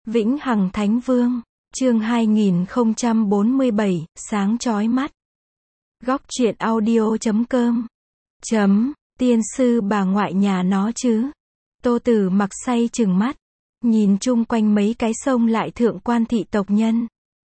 Vĩnh Hằng Thánh Vương, chương 2047, sáng chói mắt. Góc truyện audio.com. Tiên sư bà ngoại nhà nó chứ. Tô Tử Mặc say chừng mắt, nhìn chung quanh mấy cái sông lại thượng quan thị tộc nhân.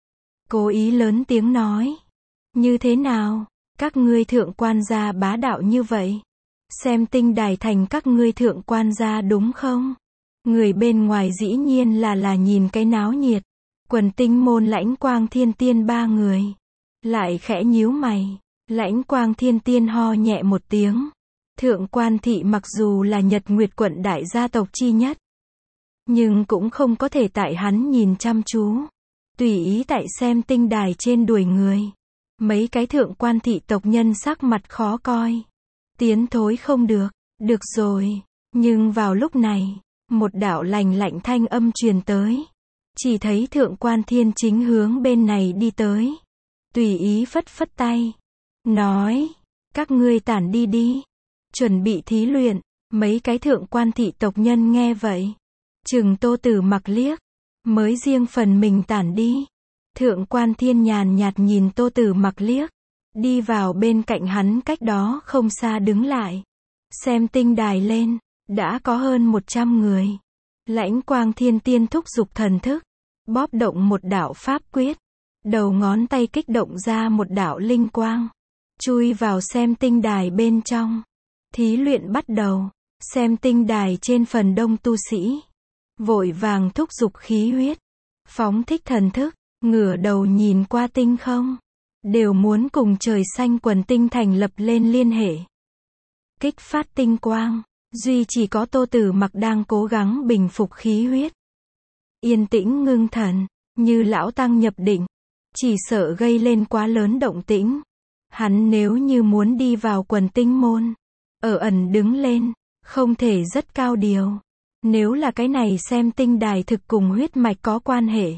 Cố ý lớn tiếng nói. Như thế nào, các ngươi thượng quan gia bá đạo như vậy? Xem tinh đài thành các ngươi thượng quan gia đúng không? Người bên ngoài dĩ nhiên là nhìn cái náo nhiệt. Quần Tinh Môn Lãnh Quang Thiên Tiên ba người lại khẽ nhíu mày. Lãnh Quang Thiên Tiên ho nhẹ một tiếng. Thượng quan thị mặc dù là Nhật Nguyệt quận đại gia tộc chi nhất, nhưng cũng không có thể tại hắn nhìn chăm chú, tùy ý tại xem tinh đài trên đuổi người. Mấy cái thượng quan thị tộc nhân sắc mặt khó coi. Tiến thối không được. Được rồi. Nhưng vào lúc này, một đạo lành lạnh thanh âm truyền tới. Chỉ thấy thượng quan thiên chính hướng bên này đi tới. Tùy ý phất phất tay. Nói, các ngươi tản đi đi. Chuẩn bị thí luyện. Mấy cái thượng quan thị tộc nhân nghe vậy. Chừng Tô Tử Mặc liếc. Mới riêng phần mình tản đi. Thượng quan thiên nhàn nhạt nhìn Tô Tử Mặc liếc. Đi vào bên cạnh hắn cách đó không xa đứng lại. Xem tinh đài lên. Đã có hơn 100 người. Lãnh Quang Thiên Tiên thúc giục thần thức. Bóp động một đạo pháp quyết. Đầu ngón tay kích động ra một đạo linh quang. Chui vào xem tinh đài bên trong. Thí luyện bắt đầu. Xem tinh đài trên phần đông tu sĩ. Vội vàng thúc giục khí huyết. Phóng thích thần thức. Ngửa đầu nhìn qua tinh không. Đều muốn cùng trời xanh quần tinh thành lập lên liên hệ. Kích phát tinh quang. Duy chỉ có Tô Tử Mặc đang cố gắng bình phục khí huyết. Yên tĩnh ngưng thần. Như lão tăng nhập định. Chỉ sợ gây lên quá lớn động tĩnh. Hắn nếu như muốn đi vào quần tinh môn. Ở ẩn đứng lên. Không thể rất cao điều. Nếu là cái này xem tinh đài thực cùng huyết mạch có quan hệ.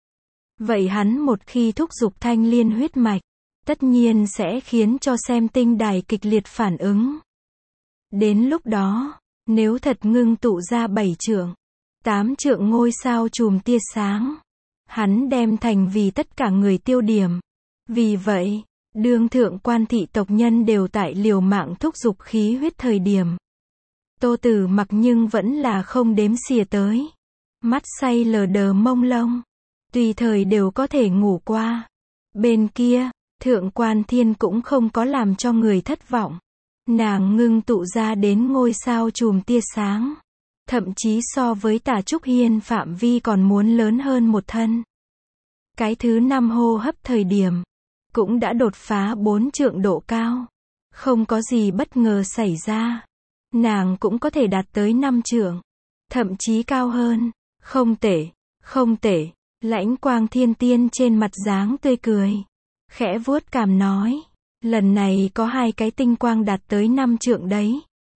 Vậy hắn một khi thúc giục thanh liên huyết mạch. Tất nhiên sẽ khiến cho xem tinh đài kịch liệt phản ứng. Đến lúc đó, nếu thật ngưng tụ ra 7 trượng, 8 trượng ngôi sao chùm tia sáng, hắn đem thành vì tất cả người tiêu điểm. Vì vậy, đương thượng quan thị tộc nhân đều tại liều mạng thúc giục khí huyết thời điểm. Tô Tử Mặc nhưng vẫn là không đếm xỉa tới. Mắt say lờ đờ mông lung, tùy thời đều có thể ngủ qua. Bên kia, thượng quan thiên cũng không có làm cho người thất vọng. Nàng ngưng tụ ra đến ngôi sao chùm tia sáng. Thậm chí so với Tả Trúc Hiên phạm vi còn muốn lớn hơn một thân. Cái thứ 5 hô hấp thời điểm. Cũng đã đột phá 4 trượng độ cao. Không có gì bất ngờ xảy ra. Nàng cũng có thể đạt tới 5 trượng. Thậm chí cao hơn. Không tệ, không tệ. Lãnh Quang Thiên Tiên trên mặt dáng tươi cười. Khẽ vuốt cằm nói. Lần này có 2 cái tinh quang đạt tới 5 trượng đấy.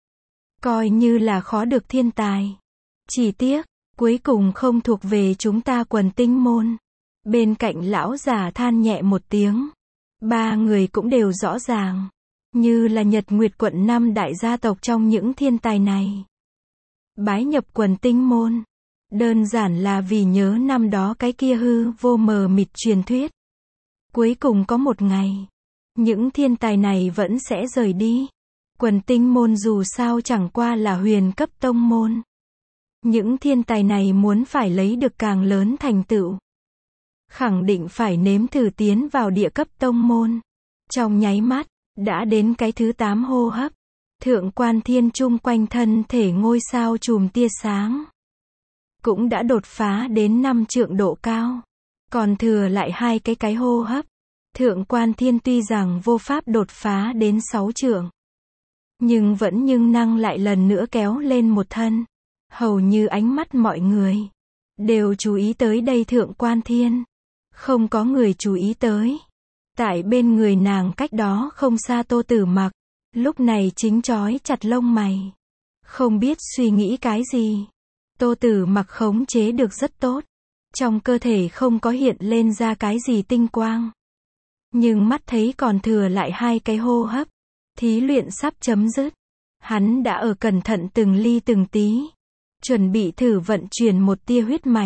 Coi như là khó được thiên tài. Chỉ tiếc, cuối cùng không thuộc về chúng ta quần tinh môn. Bên cạnh lão già than nhẹ một tiếng. 3 người cũng đều rõ ràng. Như là Nhật Nguyệt quận 5 đại gia tộc trong những thiên tài này. Bái nhập quần tinh môn. Đơn giản là vì nhớ năm đó cái kia hư vô mờ mịt truyền thuyết. Cuối cùng có một ngày. Những thiên tài này vẫn sẽ rời đi. Quần tinh môn dù sao chẳng qua là huyền cấp tông môn. Những thiên tài này muốn phải lấy được càng lớn thành tựu. Khẳng định phải nếm thử tiến vào địa cấp tông môn. Trong nháy mắt, đã đến cái thứ 8 hô hấp. Thượng quan thiên chung quanh thân thể ngôi sao chùm tia sáng. Cũng đã đột phá đến 5 trượng độ cao. Còn thừa lại 2 cái hô hấp. Thượng quan thiên tuy rằng vô pháp đột phá đến 6 trượng. Nhưng vẫn năng lại lần nữa kéo lên một thân. Hầu như ánh mắt mọi người đều chú ý tới đây thượng quan thiên. Không có người chú ý tới. Tại bên người nàng cách đó không xa Tô Tử Mặc. Lúc này chính chói chặt lông mày. Không biết suy nghĩ cái gì. Tô Tử Mặc khống chế được rất tốt. Trong cơ thể không có hiện lên ra cái gì tinh quang. Nhưng mắt thấy còn thừa lại 2 cái hô hấp. Thí luyện sắp chấm dứt. Hắn đã ở cẩn thận từng ly từng tí. Chuẩn bị thử vận chuyển một tia huyết mạch.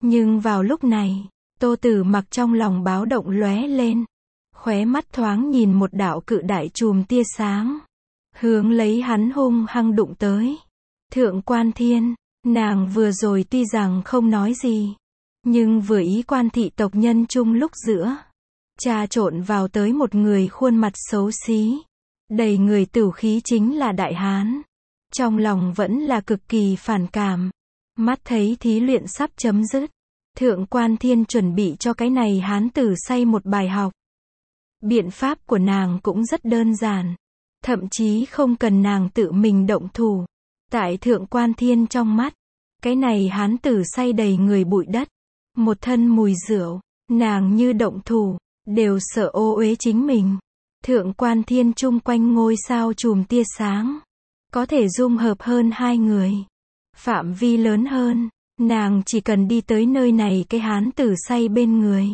Nhưng vào lúc này, Tô Tử Mặc trong lòng báo động lóe lên, khóe mắt thoáng nhìn một đạo cự đại chùm tia sáng, hướng lấy hắn hung hăng đụng tới. Thượng Quan Thiên, nàng vừa rồi tuy rằng không nói gì, nhưng vừa ý quan thị tộc nhân chung lúc giữa, trà trộn vào tới một người khuôn mặt xấu xí, đầy người tửu khí chính là đại hán. Trong lòng vẫn là cực kỳ phản cảm. Mắt thấy thí luyện sắp chấm dứt, Thượng Quan Thiên chuẩn bị cho cái này hán tử say một bài học. Biện pháp của nàng cũng rất đơn giản, thậm chí không cần nàng tự mình động thủ. Tại Thượng Quan Thiên trong mắt, cái này hán tử say đầy người bụi đất, một thân mùi rượu, nàng như động thủ, đều sợ ô uế chính mình. Thượng Quan Thiên chung quanh ngôi sao chùm tia sáng, có thể dung hợp hơn hai người, phạm vi lớn hơn, nàng chỉ cần đi tới nơi này cái hán tử say bên người.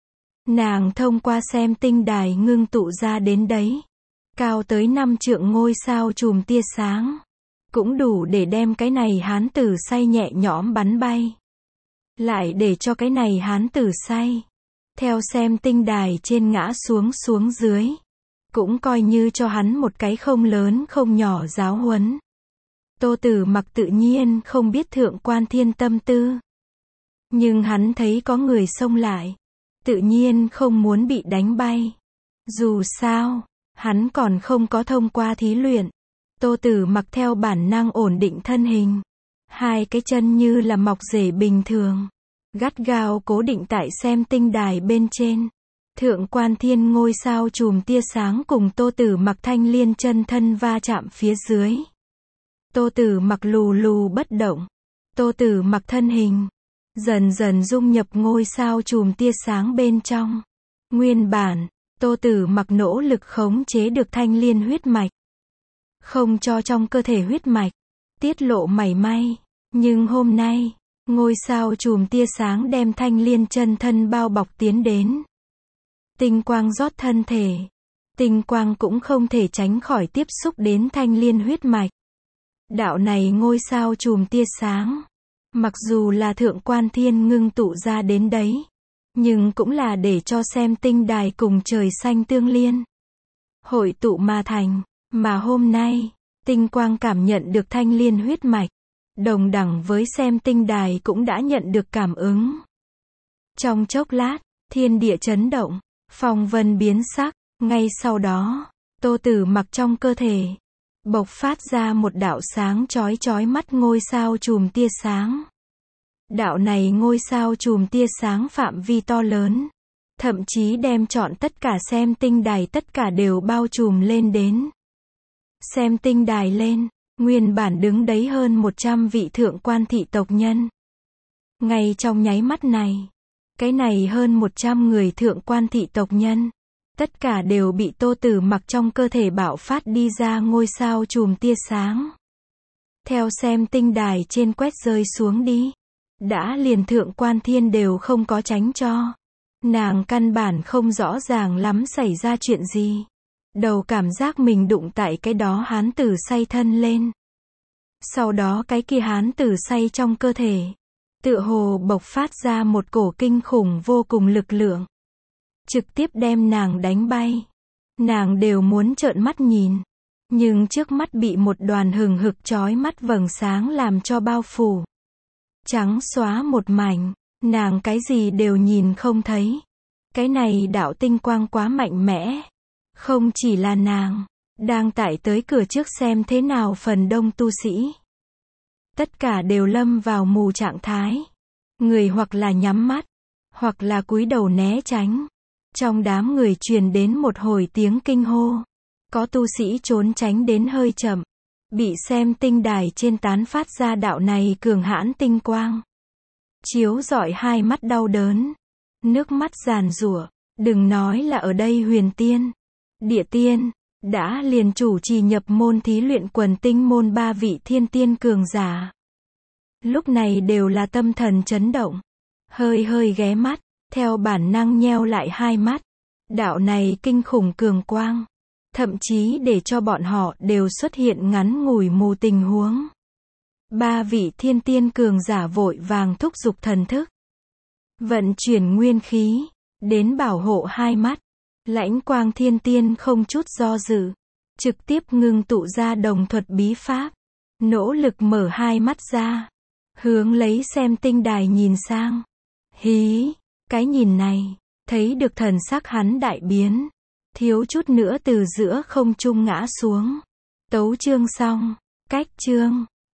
Nàng thông qua xem tinh đài ngưng tụ ra đến đấy, cao tới 5 trượng ngôi sao chùm tia sáng, cũng đủ để đem cái này hán tử say nhẹ nhõm bắn bay. Lại để cho cái này hán tử say, theo xem tinh đài trên ngã xuống dưới, cũng coi như cho hắn một cái không lớn không nhỏ giáo huấn. Tô Tử Mặc tự nhiên không biết Thượng Quan Thiên tâm tư, nhưng hắn thấy có người xông lại, tự nhiên không muốn bị đánh bay. Dù sao, hắn còn không có thông qua thí luyện. Tô Tử Mặc theo bản năng ổn định thân hình, hai cái chân như là mọc rễ bình thường, gắt gao cố định tại xem tinh đài bên trên. Thượng Quan Thiên ngôi sao chùm tia sáng cùng Tô Tử Mặc thanh liên chân thân va chạm phía dưới. Tô Tử Mặc lù lù bất động. Tô Tử Mặc thân hình dần dần dung nhập ngôi sao chùm tia sáng bên trong. Nguyên bản, Tô Tử Mặc nỗ lực khống chế được thanh liên huyết mạch, không cho trong cơ thể huyết mạch tiết lộ mảy may, nhưng hôm nay, ngôi sao chùm tia sáng đem thanh liên chân thân bao bọc tiến đến. Tinh quang rót thân thể, tinh quang cũng không thể tránh khỏi tiếp xúc đến thanh liên huyết mạch. Đạo này ngôi sao chùm tia sáng, mặc dù là Thượng Quan Thiên ngưng tụ ra đến đấy, nhưng cũng là để cho xem tinh đài cùng trời xanh tương liên, hội tụ mà thành. Mà hôm nay, tinh quang cảm nhận được thanh liên huyết mạch, đồng đẳng với xem tinh đài cũng đã nhận được cảm ứng. Trong chốc lát, thiên địa chấn động, phong vân biến sắc, ngay sau đó, Tô Tử Mặc trong cơ thể bộc phát ra một đạo sáng chói mắt ngôi sao chùm tia sáng. Đạo này ngôi sao chùm tia sáng phạm vi to lớn, thậm chí đem trọn tất cả xem tinh đài tất cả đều bao trùm lên đến. Xem tinh đài lên, nguyên bản đứng đấy hơn 100 vị thượng quan thị tộc nhân. Ngay trong nháy mắt này, cái này hơn 100 người thượng quan thị tộc nhân, tất cả đều bị Tô Tử Mặc trong cơ thể bạo phát đi ra ngôi sao chùm tia sáng. Theo xem tinh đài trên quét rơi xuống đi, đã liền Thượng Quan Thiên đều không có tránh cho. Nàng căn bản không rõ ràng lắm xảy ra chuyện gì. Đầu cảm giác mình đụng tại cái đó hán tử say thân lên. Sau đó cái kia hán tử say trong cơ thể, tựa hồ bộc phát ra một cổ kinh khủng vô cùng lực lượng, trực tiếp đem nàng đánh bay. Nàng đều muốn trợn mắt nhìn, nhưng trước mắt bị một đoàn hừng hực chói mắt vầng sáng làm cho bao phủ. Trắng xóa một mảnh, nàng cái gì đều nhìn không thấy. Cái này đạo tinh quang quá mạnh mẽ. Không chỉ là nàng, đang tải tới cửa trước xem thế nào phần đông tu sĩ. Tất cả đều lâm vào mù trạng thái. Người hoặc là nhắm mắt, hoặc là cúi đầu né tránh. Trong đám người truyền đến một hồi tiếng kinh hô. Có tu sĩ trốn tránh đến hơi chậm, bị xem tinh đài trên tán phát ra đạo này cường hãn tinh quang. Chiếu rọi hai mắt đau đớn, nước mắt giàn giụa, đừng nói là ở đây huyền tiên, địa tiên, đã liền chủ trì nhập môn thí luyện quần tinh môn 3 vị thiên tiên cường giả. Lúc này đều là tâm thần chấn động, hơi ghé mắt, theo bản năng nheo lại hai mắt. Đạo này kinh khủng cường quang, thậm chí để cho bọn họ đều xuất hiện ngắn ngủi mù tình huống. 3 vị thiên tiên cường giả vội vàng thúc giục thần thức, vận chuyển nguyên khí, đến bảo hộ hai mắt. Lãnh Quang Thiên Tiên không chút do dự, trực tiếp ngưng tụ ra đồng thuật bí pháp, nỗ lực mở hai mắt ra, hướng lấy xem tinh đài nhìn sang. Hí, cái nhìn này, thấy được thần sắc hắn đại biến, thiếu chút nữa từ giữa không trung ngã xuống. Tấu chương xong, cách chương